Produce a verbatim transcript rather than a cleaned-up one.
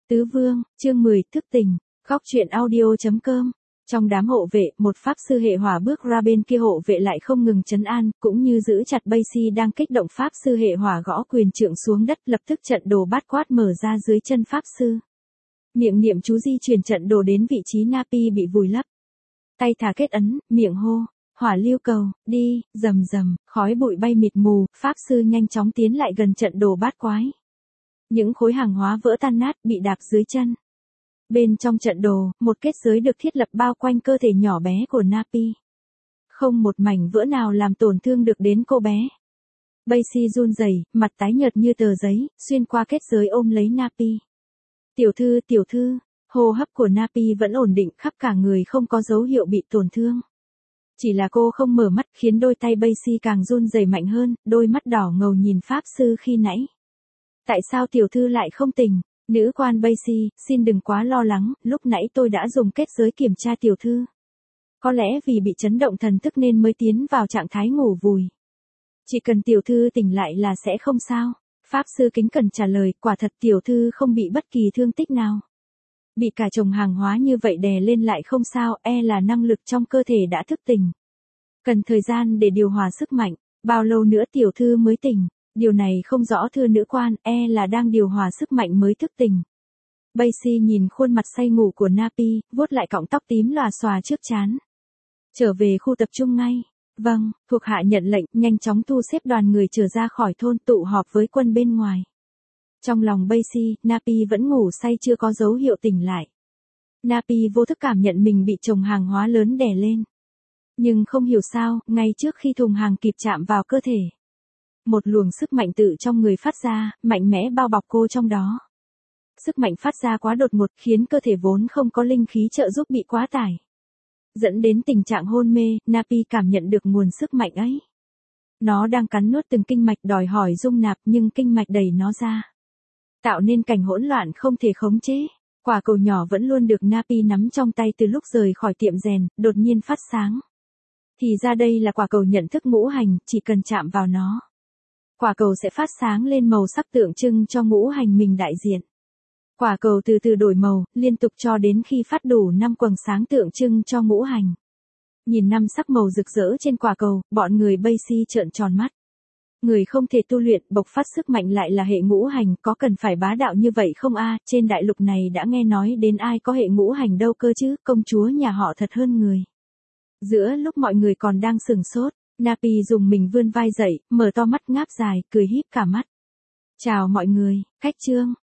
Tứ Vương, chương mười, thức tỉnh, góc truyện audio.com. Trong đám hộ vệ, một pháp sư hệ hỏa bước ra bên kia hộ vệ lại không ngừng trấn an, cũng như giữ chặt Basie đang kích động. Pháp sư hệ hỏa gõ quyền trượng xuống đất, lập tức trận đồ bát quát mở ra dưới chân pháp sư. Miệng niệm chú di chuyển trận đồ đến vị trí Napi bị vùi lấp. Tay thả kết ấn, miệng hô, hỏa lưu cầu, đi, rầm rầm, khói bụi bay mịt mù, pháp sư nhanh chóng tiến lại gần trận đồ bát quái. Những khối hàng hóa vỡ tan nát, bị đạp dưới chân. Bên trong trận đồ, một kết giới được thiết lập bao quanh cơ thể nhỏ bé của Napi. Không một mảnh vỡ nào làm tổn thương được đến cô bé. Basie run rẩy, mặt tái nhợt như tờ giấy, xuyên qua kết giới ôm lấy Napi. Tiểu thư, tiểu thư, hô hấp của Napi vẫn ổn định, khắp cả người không có dấu hiệu bị tổn thương. Chỉ là cô không mở mắt, khiến đôi tay Basie càng run rẩy mạnh hơn, đôi mắt đỏ ngầu nhìn pháp sư khi nãy. Tại sao tiểu thư lại không tỉnh? Nữ quan Basie, xin đừng quá lo lắng, lúc nãy tôi đã dùng kết giới kiểm tra tiểu thư. Có lẽ vì bị chấn động thần thức nên mới tiến vào trạng thái ngủ vùi. Chỉ cần tiểu thư tỉnh lại là sẽ không sao. Pháp sư kính cẩn trả lời, quả thật tiểu thư không bị bất kỳ thương tích nào. Bị cả chồng hàng hóa như vậy đè lên lại không sao, e là năng lực trong cơ thể đã thức tỉnh. Cần thời gian để điều hòa sức mạnh, bao lâu nữa tiểu thư mới tỉnh? Điều này không rõ thưa nữ quan, e là đang điều hòa sức mạnh mới thức tỉnh. Basie nhìn khuôn mặt say ngủ của Napi, vuốt lại cọng tóc tím lòa xòa trước trán. Trở về khu tập trung ngay. Vâng, thuộc hạ nhận lệnh, nhanh chóng thu xếp đoàn người trở ra khỏi thôn, tụ họp với quân bên ngoài. Trong lòng Basie, Napi vẫn ngủ say chưa có dấu hiệu tỉnh lại. Napi vô thức cảm nhận mình bị chồng hàng hóa lớn đè lên. Nhưng không hiểu sao, ngay trước khi thùng hàng kịp chạm vào cơ thể, một luồng sức mạnh tự trong người phát ra, mạnh mẽ bao bọc cô trong đó. Sức mạnh phát ra quá đột ngột khiến cơ thể vốn không có linh khí trợ giúp bị quá tải. Dẫn đến tình trạng hôn mê, Napi cảm nhận được nguồn sức mạnh ấy. Nó đang cắn nuốt từng kinh mạch đòi hỏi dung nạp nhưng kinh mạch đẩy nó ra. Tạo nên cảnh hỗn loạn không thể khống chế. Quả cầu nhỏ vẫn luôn được Napi nắm trong tay từ lúc rời khỏi tiệm rèn, đột nhiên phát sáng. Thì ra đây là quả cầu nhận thức ngũ hành, chỉ cần chạm vào nó. Quả cầu sẽ phát sáng lên màu sắc tượng trưng cho ngũ hành mình đại diện. Quả cầu từ từ đổi màu, liên tục cho đến khi phát đủ năm quầng sáng tượng trưng cho ngũ hành. Nhìn năm sắc màu rực rỡ trên quả cầu, bọn người Basie trợn tròn mắt. Người không thể tu luyện, bộc phát sức mạnh lại là hệ ngũ hành, có cần phải bá đạo như vậy không a? Trên đại lục này đã nghe nói đến ai có hệ ngũ hành đâu cơ chứ, công chúa nhà họ thật hơn người. Giữa lúc mọi người còn đang sừng sốt, Napi dùng mình vươn vai dậy, mở to mắt ngáp dài, cười híp cả mắt. Chào mọi người, khách trương,